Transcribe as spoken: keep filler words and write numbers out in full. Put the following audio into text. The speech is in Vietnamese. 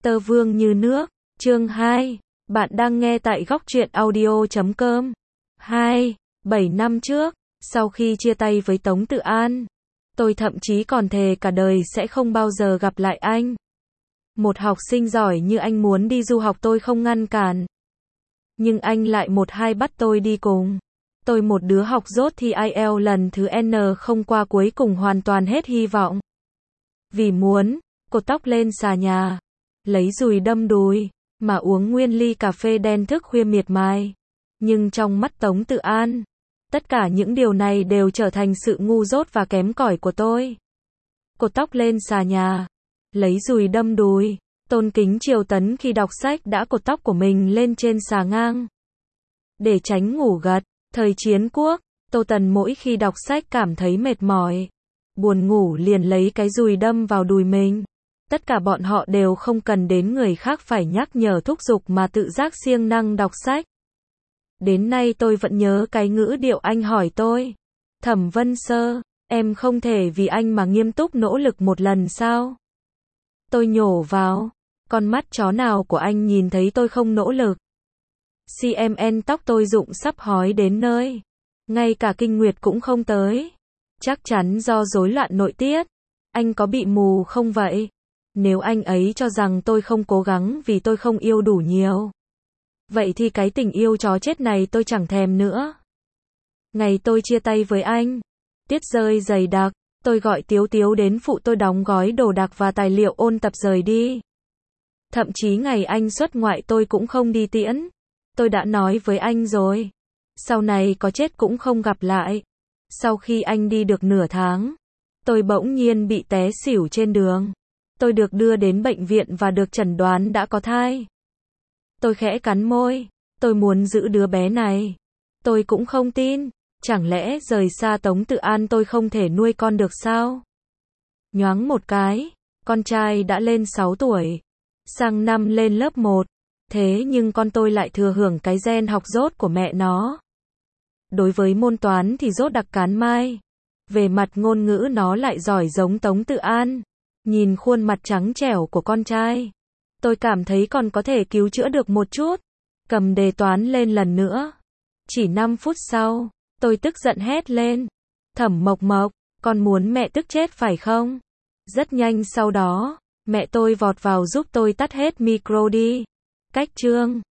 Tơ vương như nước, chương hai. Bạn đang nghe tại góc truyện audio chấm com. hai. bảy năm trước, sau khi chia tay với Tống Tự An, tôi thậm chí còn thề cả đời sẽ không bao giờ gặp lại anh. Một học sinh giỏi như anh muốn đi du học tôi không ngăn cản. Nhưng anh lại một hai bắt tôi đi cùng. Tôi một đứa học dốt thi ai eo lần thứ N không qua cuối cùng hoàn toàn hết hy vọng. Vì muốn, cột tóc lên xà nhà, lấy dùi đâm đùi, mà uống nguyên ly cà phê đen thức khuya miệt mài. Nhưng trong mắt Tống Tự An, tất cả những điều này đều trở thành sự ngu dốt và kém cỏi của tôi. Cột tóc lên xà nhà, lấy dùi đâm đùi, tôn kính triều tấn khi đọc sách đã cột tóc của mình lên trên xà ngang. Để tránh ngủ gật, thời chiến quốc, Tô Tần mỗi khi đọc sách cảm thấy mệt mỏi, buồn ngủ liền lấy cái dùi đâm vào đùi mình. Tất cả bọn họ đều không cần đến người khác phải nhắc nhở thúc giục mà tự giác siêng năng đọc sách. Đến nay tôi vẫn nhớ cái ngữ điệu anh hỏi tôi. Thẩm Vân Sơ, em không thể vì anh mà nghiêm túc nỗ lực một lần sao? Tôi nhổ vào, con mắt chó nào của anh nhìn thấy tôi không nỗ lực. xê em en tóc tôi rụng sắp hói đến nơi. Ngay cả kinh nguyệt cũng không tới. Chắc chắn do rối loạn nội tiết. Anh có bị mù không vậy? Nếu anh ấy cho rằng tôi không cố gắng vì tôi không yêu đủ nhiều, vậy thì cái tình yêu chó chết này tôi chẳng thèm nữa. Ngày tôi chia tay với anh, tiết rơi dày đặc, tôi gọi Tiếu Tiếu đến phụ tôi đóng gói đồ đạc và tài liệu ôn tập rời đi. Thậm chí ngày anh xuất ngoại tôi cũng không đi tiễn. Tôi đã nói với anh rồi, sau này có chết cũng không gặp lại. Sau khi anh đi được nửa tháng, tôi bỗng nhiên bị té xỉu trên đường. Tôi được đưa đến bệnh viện và được chẩn đoán đã có thai. Tôi khẽ cắn môi, tôi muốn giữ đứa bé này. Tôi cũng không tin, chẳng lẽ rời xa Tống Tự An tôi không thể nuôi con được sao? Nhoáng một cái, con trai đã lên sáu tuổi, sang năm lên lớp một. Thế nhưng con tôi lại thừa hưởng cái gen học dốt của mẹ nó. Đối với môn toán thì dốt đặc cán mai. Về mặt ngôn ngữ nó lại giỏi giống Tống Tự An. Nhìn khuôn mặt trắng trẻo của con trai, tôi cảm thấy còn có thể cứu chữa được một chút. Cầm đề toán lên lần nữa. Chỉ năm phút sau, tôi tức giận hét lên. Thẩm Mộc Mộc, con muốn mẹ tức chết phải không? Rất nhanh sau đó, mẹ tôi vọt vào giúp tôi tắt hết micro đi. Cách chương